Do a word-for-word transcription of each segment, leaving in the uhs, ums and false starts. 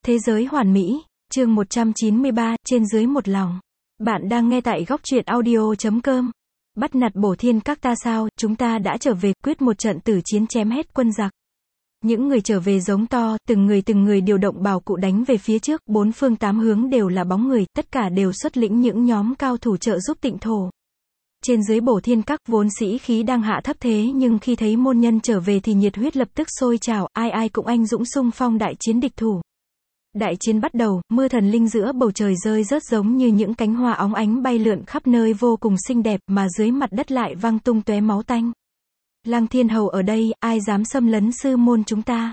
Thế giới hoàn mỹ, chương một trăm chín mươi ba, trên dưới một lòng. Bạn đang nghe tại góc truyện audio chấm com. Bắt nạt Bổ Thiên Các ta sao, chúng ta đã trở về, quyết một trận tử chiến chém hết quân giặc. Những người trở về giống to, từng người từng người điều động bảo cụ đánh về phía trước, bốn phương tám hướng đều là bóng người, tất cả đều xuất lĩnh những nhóm cao thủ trợ giúp Tịnh Thổ. Trên dưới Bổ Thiên Các, vốn sĩ khí đang hạ thấp thế nhưng khi thấy môn nhân trở về thì nhiệt huyết lập tức sôi trào, ai ai cũng anh dũng xung phong đại chiến địch thủ. Đại chiến bắt đầu, mưa thần linh giữa bầu trời rơi rớt giống như những cánh hoa óng ánh bay lượn khắp nơi vô cùng xinh đẹp, mà dưới mặt đất lại văng tung tóe máu tanh. Lăng Thiên Hầu ở đây, ai dám xâm lấn sư môn chúng ta?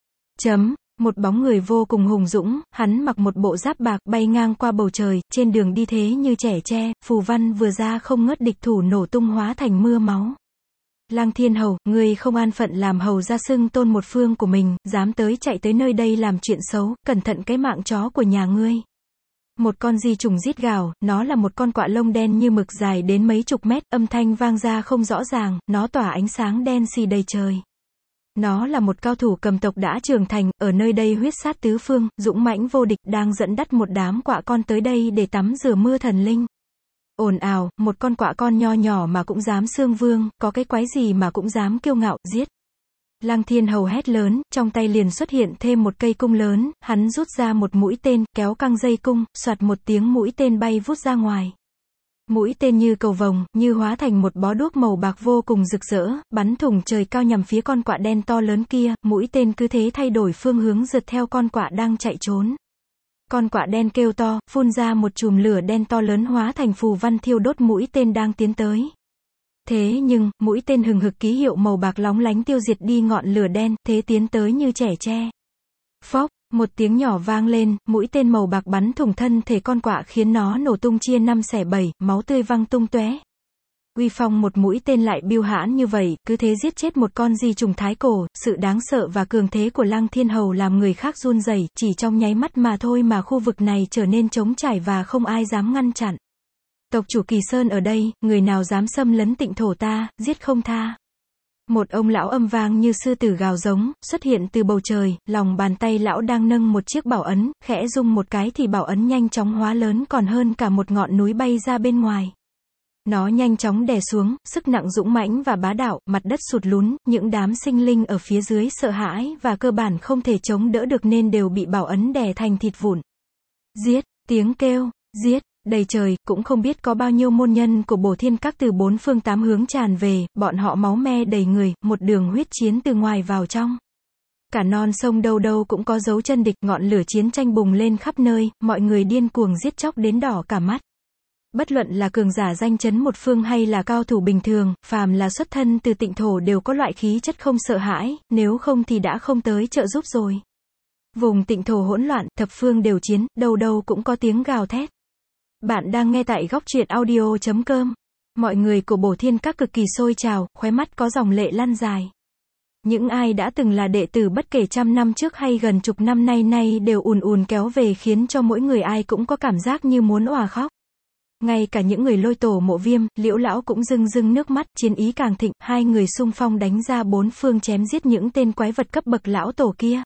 Chấm, một bóng người vô cùng hùng dũng, hắn mặc một bộ giáp bạc, bay ngang qua bầu trời, trên đường đi thế như trẻ tre, phù văn vừa ra không ngớt, địch thủ nổ tung hóa thành mưa máu. Lăng Thiên Hầu, ngươi không an phận làm hầu ra xưng tôn một phương của mình, dám tới chạy tới nơi đây làm chuyện xấu, cẩn thận cái mạng chó của nhà ngươi. Một con di trùng rít gào, nó là một con quạ lông đen như mực dài đến mấy chục mét, âm thanh vang ra không rõ ràng, nó tỏa ánh sáng đen xì đầy trời. Nó là một cao thủ cầm tộc đã trưởng thành, ở nơi đây huyết sát tứ phương, dũng mãnh vô địch, đang dẫn dắt một đám quạ con tới đây để tắm rửa mưa thần linh. Ồn ào, một con quạ con nho nhỏ mà cũng dám xương vương, có cái quái gì mà cũng dám kiêu ngạo, giết. Lăng Thiên Hầu hét lớn, trong tay liền xuất hiện thêm một cây cung lớn, hắn rút ra một mũi tên, kéo căng dây cung, soạt một tiếng mũi tên bay vút ra ngoài. Mũi tên như cầu vồng, như hóa thành một bó đuốc màu bạc vô cùng rực rỡ, bắn thủng trời cao nhằm phía con quạ đen to lớn kia, mũi tên cứ thế thay đổi phương hướng rượt theo con quạ đang chạy trốn. Con quạ đen kêu to, phun ra một chùm lửa đen to lớn hóa thành phù văn thiêu đốt mũi tên đang tiến tới. Thế nhưng, mũi tên hừng hực ký hiệu màu bạc lóng lánh tiêu diệt đi ngọn lửa đen, thế tiến tới như trẻ tre. Phốc, một tiếng nhỏ vang lên, mũi tên màu bạc bắn thủng thân thể con quạ khiến nó nổ tung chia năm xẻ bảy, máu tươi văng tung tóe. Uy phong một mũi tên lại biêu hãn như vậy, cứ thế giết chết một con di trùng thái cổ, sự đáng sợ và cường thế của Lăng Thiên Hầu làm người khác run rẩy, chỉ trong nháy mắt mà thôi mà khu vực này trở nên trống trải và không ai dám ngăn chặn. Tộc chủ Kỳ Sơn ở đây, người nào dám xâm lấn Tịnh Thổ ta, giết không tha. Một ông lão âm vang như sư tử gào giống, xuất hiện từ bầu trời, lòng bàn tay lão đang nâng một chiếc bảo ấn, khẽ rung một cái thì bảo ấn nhanh chóng hóa lớn còn hơn cả một ngọn núi bay ra bên ngoài. Nó nhanh chóng đè xuống, sức nặng dũng mãnh và bá đạo, mặt đất sụt lún, những đám sinh linh ở phía dưới sợ hãi và cơ bản không thể chống đỡ được nên đều bị bảo ấn đè thành thịt vụn. Giết, tiếng kêu, giết, đầy trời, cũng không biết có bao nhiêu môn nhân của Bổ Thiên Các từ bốn phương tám hướng tràn về, bọn họ máu me đầy người, một đường huyết chiến từ ngoài vào trong. Cả non sông đâu đâu cũng có dấu chân địch, ngọn lửa chiến tranh bùng lên khắp nơi, mọi người điên cuồng giết chóc đến đỏ cả mắt. Bất luận là cường giả danh chấn một phương hay là cao thủ bình thường, phàm là xuất thân từ Tịnh Thổ đều có loại khí chất không sợ hãi, nếu không thì đã không tới trợ giúp rồi. Vùng Tịnh Thổ hỗn loạn, thập phương đều chiến, đâu đâu cũng có tiếng gào thét. Bạn đang nghe tại góc truyện audio chấm com. Mọi người của Bổ Thiên Các cực kỳ sôi trào, khóe mắt có dòng lệ lăn dài. Những ai đã từng là đệ tử bất kể trăm năm trước hay gần chục năm nay nay đều ùn ùn kéo về khiến cho mỗi người ai cũng có cảm giác như muốn òa khóc. Ngay cả những người Lôi Tổ Mộ Viêm, Liễu lão cũng rưng rưng nước mắt, chiến ý càng thịnh, hai người xung phong đánh ra bốn phương chém giết những tên quái vật cấp bậc lão tổ kia.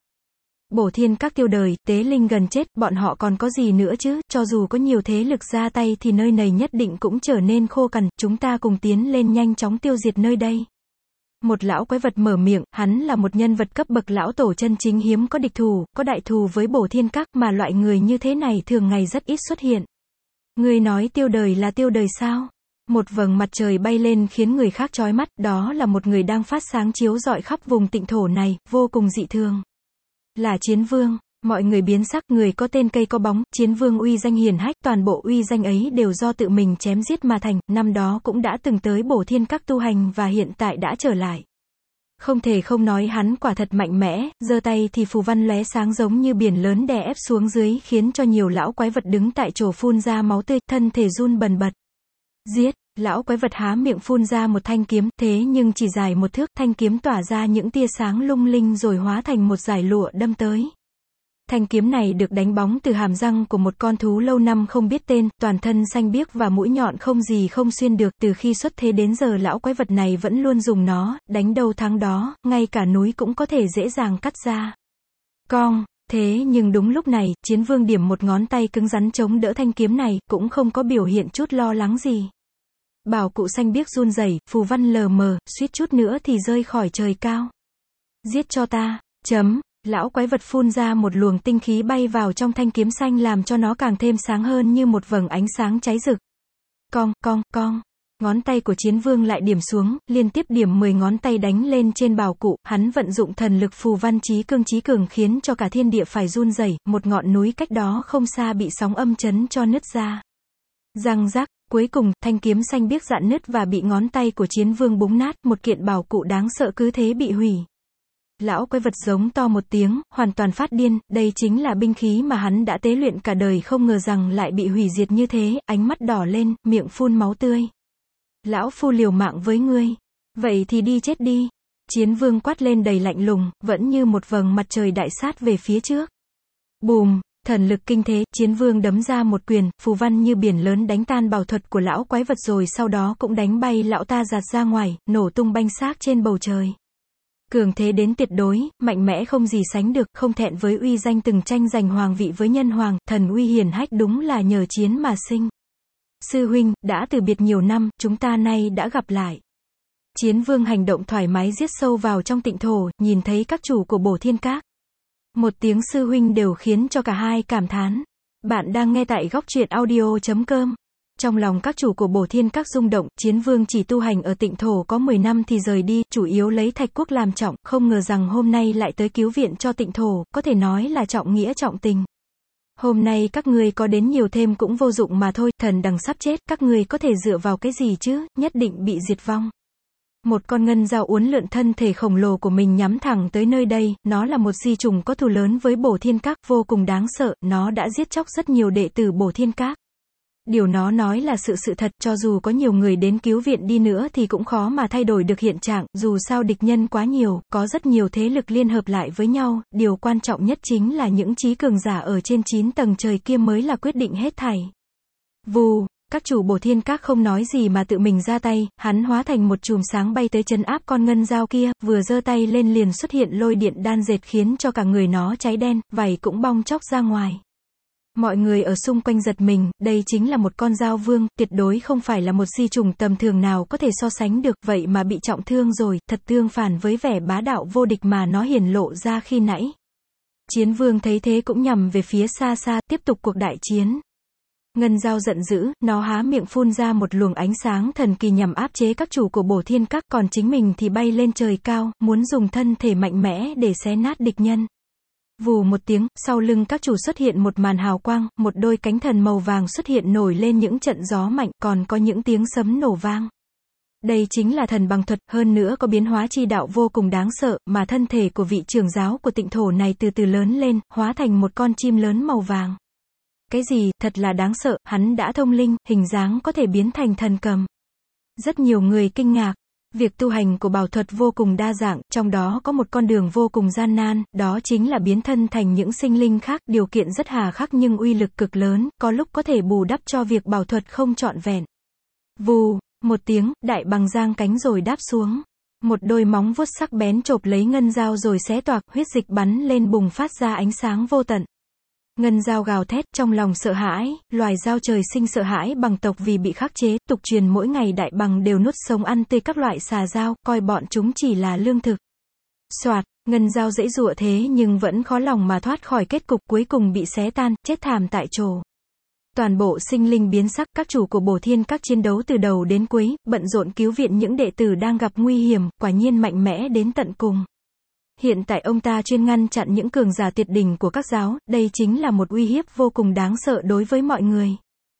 Bổ Thiên Các tiêu đời, tế linh gần chết, bọn họ còn có gì nữa chứ, cho dù có nhiều thế lực ra tay thì nơi này nhất định cũng trở nên khô cằn, chúng ta cùng tiến lên nhanh chóng tiêu diệt nơi đây. Một lão quái vật mở miệng, hắn là một nhân vật cấp bậc lão tổ chân chính hiếm có địch thù, có đại thù với Bổ Thiên Các mà loại người như thế này thường ngày rất ít xuất hiện. Ngươi nói tiêu đời là tiêu đời sao? Một vầng mặt trời bay lên khiến người khác chói mắt, đó là một người đang phát sáng chiếu rọi khắp vùng Tịnh Thổ này, vô cùng dị thường. Là Chiến Vương, mọi người biến sắc, người có tên cây có bóng, Chiến Vương uy danh hiển hách, toàn bộ uy danh ấy đều do tự mình chém giết mà thành, năm đó cũng đã từng tới Bổ Thiên Các tu hành và hiện tại đã trở lại. Không thể không nói hắn quả thật mạnh mẽ, giơ tay thì phù văn lóe sáng giống như biển lớn đè ép xuống dưới khiến cho nhiều lão quái vật đứng tại chỗ phun ra máu tươi, thân thể run bần bật. Giết, lão quái vật há miệng phun ra một thanh kiếm, thế nhưng chỉ dài một thước, thanh kiếm tỏa ra những tia sáng lung linh rồi hóa thành một dải lụa đâm tới. Thanh kiếm này được đánh bóng từ hàm răng của một con thú lâu năm không biết tên, toàn thân xanh biếc và mũi nhọn không gì không xuyên được, từ khi xuất thế đến giờ lão quái vật này vẫn luôn dùng nó, đánh đâu thắng đó, ngay cả núi cũng có thể dễ dàng cắt ra. Cong, Thế nhưng đúng lúc này, Chiến Vương điểm một ngón tay cứng rắn chống đỡ thanh kiếm này, cũng không có biểu hiện chút lo lắng gì. Bảo cụ xanh biếc run rẩy, phù văn lờ mờ, suýt chút nữa thì rơi khỏi trời cao. Giết cho ta, chấm, lão quái vật phun ra một luồng tinh khí bay vào trong thanh kiếm xanh làm cho nó càng thêm sáng hơn như một vầng ánh sáng cháy rực. Cong, cong, cong. Ngón tay của Chiến Vương lại điểm xuống, liên tiếp điểm mười ngón tay đánh lên trên bảo cụ, hắn vận dụng thần lực phù văn chí cương chí cường khiến cho cả thiên địa phải run rẩy, một ngọn núi cách đó không xa bị sóng âm chấn cho nứt ra. Răng rắc, cuối cùng, thanh kiếm xanh biếc rạn nứt và bị ngón tay của Chiến Vương búng nát, một kiện bảo cụ đáng sợ cứ thế bị hủy. Lão quái vật giống to một tiếng, hoàn toàn phát điên, đây chính là binh khí mà hắn đã tế luyện cả đời không ngờ rằng lại bị hủy diệt như thế, ánh mắt đỏ lên, miệng phun máu tươi. Lão phu liều mạng với ngươi. Vậy thì đi chết đi. Chiến Vương quát lên đầy lạnh lùng, vẫn như một vầng mặt trời đại sát về phía trước. Bùm, thần lực kinh thế, Chiến Vương đấm ra một quyền, phù văn như biển lớn đánh tan bảo thuật của lão quái vật rồi sau đó cũng đánh bay lão ta giạt ra ngoài, nổ tung banh xác trên bầu trời. Cường thế đến tuyệt đối, mạnh mẽ không gì sánh được, không thẹn với uy danh từng tranh giành hoàng vị với nhân hoàng, thần uy hiển hách đúng là nhờ chiến mà sinh. Sư huynh, đã từ biệt nhiều năm, chúng ta nay đã gặp lại. Chiến Vương hành động thoải mái giết sâu vào trong tịnh thổ, nhìn thấy các chủ của Bổ Thiên Các. Một tiếng sư huynh đều khiến cho cả hai cảm thán. Bạn đang nghe tại góc truyện audio chấm com. Trong lòng các chủ của Bổ Thiên Các rung động, Chiến Vương chỉ tu hành ở tịnh thổ có mười năm thì rời đi, chủ yếu lấy Thạch Quốc làm trọng, không ngờ rằng hôm nay lại tới cứu viện cho tịnh thổ, có thể nói là trọng nghĩa trọng tình. Hôm nay các ngươi có đến nhiều thêm cũng vô dụng mà thôi, thần đằng sắp chết, các ngươi có thể dựa vào cái gì chứ, nhất định bị diệt vong. Một con ngân dao uốn lượn thân thể khổng lồ của mình nhắm thẳng tới nơi đây, nó là một di trùng có thù lớn với Bổ Thiên Các, vô cùng đáng sợ, nó đã giết chóc rất nhiều đệ tử Bổ Thiên Các. Điều nó nói là sự sự thật, cho dù có nhiều người đến cứu viện đi nữa thì cũng khó mà thay đổi được hiện trạng, dù sao địch nhân quá nhiều, có rất nhiều thế lực liên hợp lại với nhau, điều quan trọng nhất chính là những trí cường giả ở trên chín tầng trời kia mới là quyết định hết thảy. Vù, các chủ Bổ Thiên Các không nói gì mà tự mình ra tay, hắn hóa thành một chùm sáng bay tới trấn áp con ngân dao kia, vừa giơ tay lên liền xuất hiện lôi điện đan dệt khiến cho cả người nó cháy đen, vảy cũng bong chóc ra ngoài. Mọi người ở xung quanh giật mình, đây chính là một con dao vương, tuyệt đối không phải là một di trùng tầm thường nào có thể so sánh được, vậy mà bị trọng thương rồi, thật tương phản với vẻ bá đạo vô địch mà nó hiển lộ ra khi nãy. Chiến Vương thấy thế cũng nhằm về phía xa xa, tiếp tục cuộc đại chiến. Ngân dao giận dữ, nó há miệng phun ra một luồng ánh sáng thần kỳ nhằm áp chế các chủ của Bổ Thiên Các, còn chính mình thì bay lên trời cao, muốn dùng thân thể mạnh mẽ để xé nát địch nhân. Vù một tiếng, sau lưng các chủ xuất hiện một màn hào quang, một đôi cánh thần màu vàng xuất hiện nổi lên những trận gió mạnh, còn có những tiếng sấm nổ vang. Đây chính là thần bằng thuật, hơn nữa có biến hóa chi đạo vô cùng đáng sợ, mà thân thể của vị trưởng giáo của tịnh thổ này từ từ lớn lên, hóa thành một con chim lớn màu vàng. Cái gì, thật là đáng sợ, hắn đã thông linh, hình dáng có thể biến thành thần cầm. Rất nhiều người kinh ngạc. Việc tu hành của bảo thuật vô cùng đa dạng, trong đó có một con đường vô cùng gian nan, đó chính là biến thân thành những sinh linh khác, điều kiện rất hà khắc nhưng uy lực cực lớn, có lúc có thể bù đắp cho việc bảo thuật không trọn vẹn. Vù, một tiếng, đại bằng giang cánh rồi đáp xuống. Một đôi móng vuốt sắc bén chộp lấy ngân dao rồi xé toạc, huyết dịch bắn lên bùng phát ra ánh sáng vô tận. Ngân dao gào thét, trong lòng sợ hãi, loài dao trời sinh sợ hãi bằng tộc vì bị khắc chế, tục truyền mỗi ngày đại bằng đều nuốt sống ăn tươi các loại xà dao, coi bọn chúng chỉ là lương thực. Soạt, ngân dao dãy dụa thế nhưng vẫn khó lòng mà thoát khỏi kết cục, cuối cùng bị xé tan, chết thảm tại chỗ. Toàn bộ sinh linh biến sắc, các chủ của Bổ Thiên Các chiến đấu từ đầu đến cuối, bận rộn cứu viện những đệ tử đang gặp nguy hiểm, quả nhiên mạnh mẽ đến tận cùng. Hiện tại ông ta chuyên ngăn chặn những cường giả tuyệt đỉnh của các giáo, đây chính là một uy hiếp vô cùng đáng sợ đối với mọi người.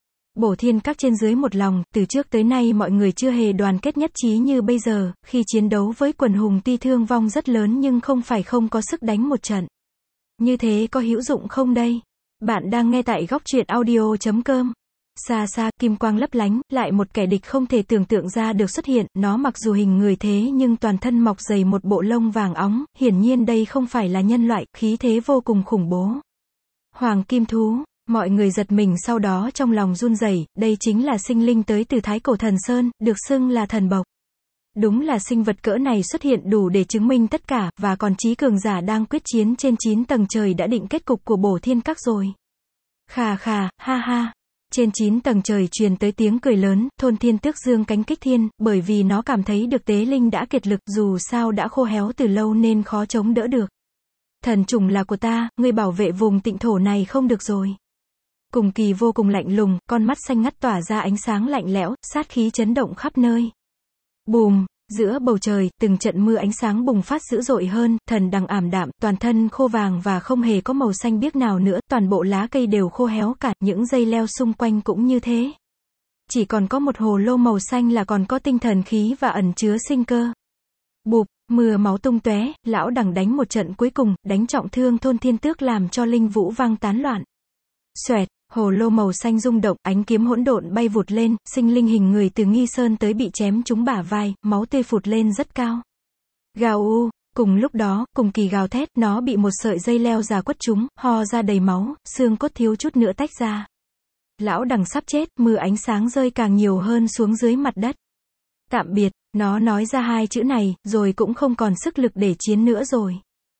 Bổ Thiên Các trên dưới một lòng, từ trước tới nay mọi người chưa hề đoàn kết nhất trí như bây giờ, khi chiến đấu với quần hùng tuy thương vong rất lớn nhưng không phải không có sức đánh một trận. Như thế có hữu dụng không đây? Bạn đang nghe tại góc truyện audio chấm com. Xa xa, kim quang lấp lánh, lại một kẻ địch không thể tưởng tượng ra được xuất hiện, nó mặc dù hình người thế nhưng toàn thân mọc dày một bộ lông vàng óng, hiển nhiên đây không phải là nhân loại, khí thế vô cùng khủng bố. Hoàng kim thú, mọi người giật mình sau đó trong lòng run rẩy, đây chính là sinh linh tới từ Thái Cổ Thần Sơn, được xưng là thần bộc. Đúng là sinh vật cỡ này xuất hiện đủ để chứng minh tất cả, và còn chí cường giả đang quyết chiến trên chín tầng trời đã định kết cục của bổ thiên các rồi. Khà khà, ha ha. Trên chín tầng trời truyền tới tiếng cười lớn, thôn thiên tước dương cánh kích thiên, bởi vì nó cảm thấy được tế linh đã kiệt lực, dù sao đã khô héo từ lâu nên khó chống đỡ được. Thần trùng là của ta, ngươi bảo vệ vùng tịnh thổ này không được rồi. Cùng Kỳ vô cùng lạnh lùng, con mắt xanh ngắt tỏa ra ánh sáng lạnh lẽo, sát khí chấn động khắp nơi. Bùm, giữa bầu trời, từng trận mưa ánh sáng bùng phát dữ dội hơn, thần đằng ảm đạm, toàn thân khô vàng và không hề có màu xanh biếc nào nữa, toàn bộ lá cây đều khô héo cả, những dây leo xung quanh cũng như thế. Chỉ còn có một hồ lô màu xanh là còn có tinh thần khí và ẩn chứa sinh cơ. Bụp, mưa máu tung tóe, lão đằng đánh một trận cuối cùng, đánh trọng thương thôn thiên tước làm cho linh vũ vang tán loạn. Xoẹt, hồ lô màu xanh rung động, ánh kiếm hỗn độn bay vụt lên, sinh linh hình người từ Nghi Sơn tới bị chém trúng bả vai, máu tươi phụt lên rất cao. Gào u, cùng lúc đó, cùng Kỳ gào thét, nó bị một sợi dây leo già quất trúng, ho ra đầy máu, xương cốt thiếu chút nữa tách ra. Lão đằng sắp chết, mưa ánh sáng rơi càng nhiều hơn xuống dưới mặt đất. Tạm biệt, nó nói ra hai chữ này, rồi cũng không còn sức lực để chiến nữa rồi.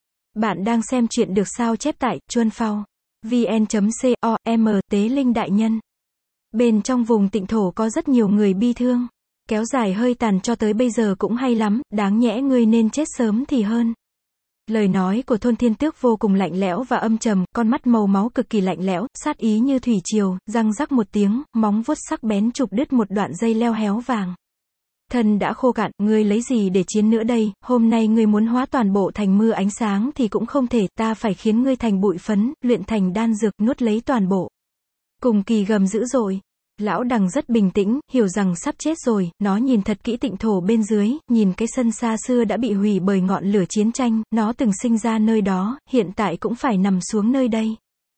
Bạn đang xem chuyện được sao chép tại chuan phao vn chấm com tế linh đại nhân. Bên trong vùng tịnh thổ có rất nhiều người bi thương. Kéo dài hơi tàn cho tới bây giờ cũng hay lắm, đáng nhẽ ngươi nên chết sớm thì hơn. Lời nói của thôn thiên tước vô cùng lạnh lẽo và âm trầm, con mắt màu máu cực kỳ lạnh lẽo, sát ý như thủy triều, răng rắc một tiếng, móng vuốt sắc bén chụp đứt một đoạn dây leo héo vàng. Thân đã khô cạn, ngươi lấy gì để chiến nữa đây, hôm nay ngươi muốn hóa toàn bộ thành mưa ánh sáng thì cũng không thể, ta phải khiến ngươi thành bụi phấn, luyện thành đan dược, nuốt lấy toàn bộ. Cùng Kỳ gầm dữ dội. Lão đằng rất bình tĩnh, hiểu rằng sắp chết rồi, nó nhìn thật kỹ tịnh thổ bên dưới, nhìn cái sân xa xưa đã bị hủy bởi ngọn lửa chiến tranh, nó từng sinh ra nơi đó, hiện tại cũng phải nằm xuống nơi đây.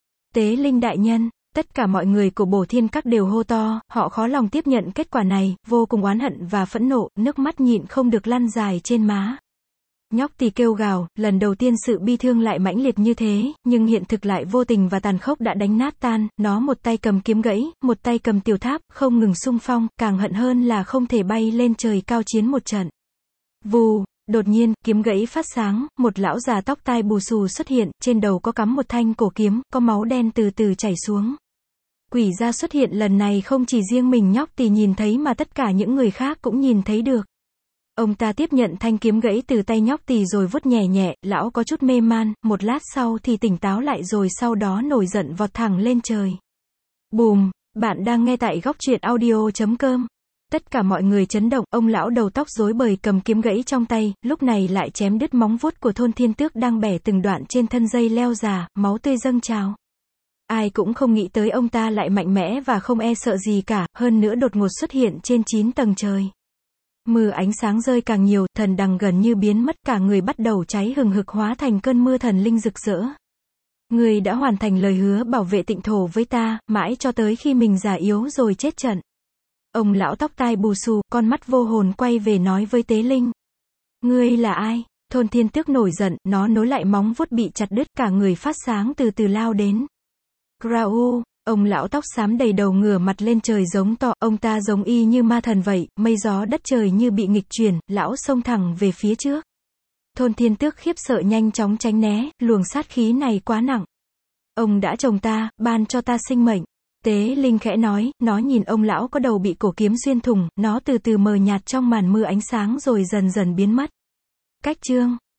Tế linh đại nhân. Tất cả mọi người của bổ thiên các đều hô to, họ khó lòng tiếp nhận kết quả này, vô cùng oán hận và phẫn nộ, nước mắt nhịn không được lăn dài trên má. Nhóc tỳ kêu gào, lần đầu tiên sự bi thương lại mãnh liệt như thế, nhưng hiện thực lại vô tình và tàn khốc đã đánh nát tan, nó một tay cầm kiếm gãy, một tay cầm tiểu tháp, không ngừng xung phong, càng hận hơn là không thể bay lên trời cao chiến một trận. Vù, đột nhiên, kiếm gãy phát sáng, một lão già tóc tai bù xù xuất hiện, trên đầu có cắm một thanh cổ kiếm, có máu đen từ từ chảy xuống. Quỷ gia xuất hiện lần này không chỉ riêng mình nhóc tỳ nhìn thấy mà tất cả những người khác cũng nhìn thấy được. Ông ta tiếp nhận thanh kiếm gãy từ tay nhóc tỳ rồi vuốt nhẹ nhẹ, lão có chút mê man, một lát sau thì tỉnh táo lại rồi sau đó nổi giận vọt thẳng lên trời. Bùm, bạn đang nghe tại góc truyện audio chấm com. Tất cả mọi người chấn động, ông lão đầu tóc rối bời cầm kiếm gãy trong tay, lúc này lại chém đứt móng vuốt của thôn thiên tước đang bẻ từng đoạn trên thân dây leo già, máu tươi dâng trào. Ai cũng không nghĩ tới ông ta lại mạnh mẽ và không e sợ gì cả, hơn nữa đột ngột xuất hiện trên chín tầng trời. Mưa ánh sáng rơi càng nhiều, thần đằng gần như biến mất, cả người bắt đầu cháy hừng hực hóa thành cơn mưa thần linh rực rỡ. Ngươi đã hoàn thành lời hứa bảo vệ tịnh thổ với ta, mãi cho tới khi mình già yếu rồi chết trận. Ông lão tóc tai bù xù, con mắt vô hồn quay về nói với tế linh. Ngươi là ai? Thôn thiên tước nổi giận, nó nối lại móng vuốt bị chặt đứt, cả người phát sáng từ từ lao đến. Grau, ông lão tóc xám đầy đầu ngửa mặt lên trời giống to, ông ta giống y như ma thần vậy, mây gió đất trời như bị nghịch chuyển, lão xông thẳng về phía trước. Thôn thiên tước khiếp sợ nhanh chóng tránh né, luồng sát khí này quá nặng. Ông đã chồng ta, ban cho ta sinh mệnh. Tế linh khẽ nói, nó nhìn ông lão có đầu bị cổ kiếm xuyên thủng, nó từ từ mờ nhạt trong màn mưa ánh sáng rồi dần dần biến mất. Cách chương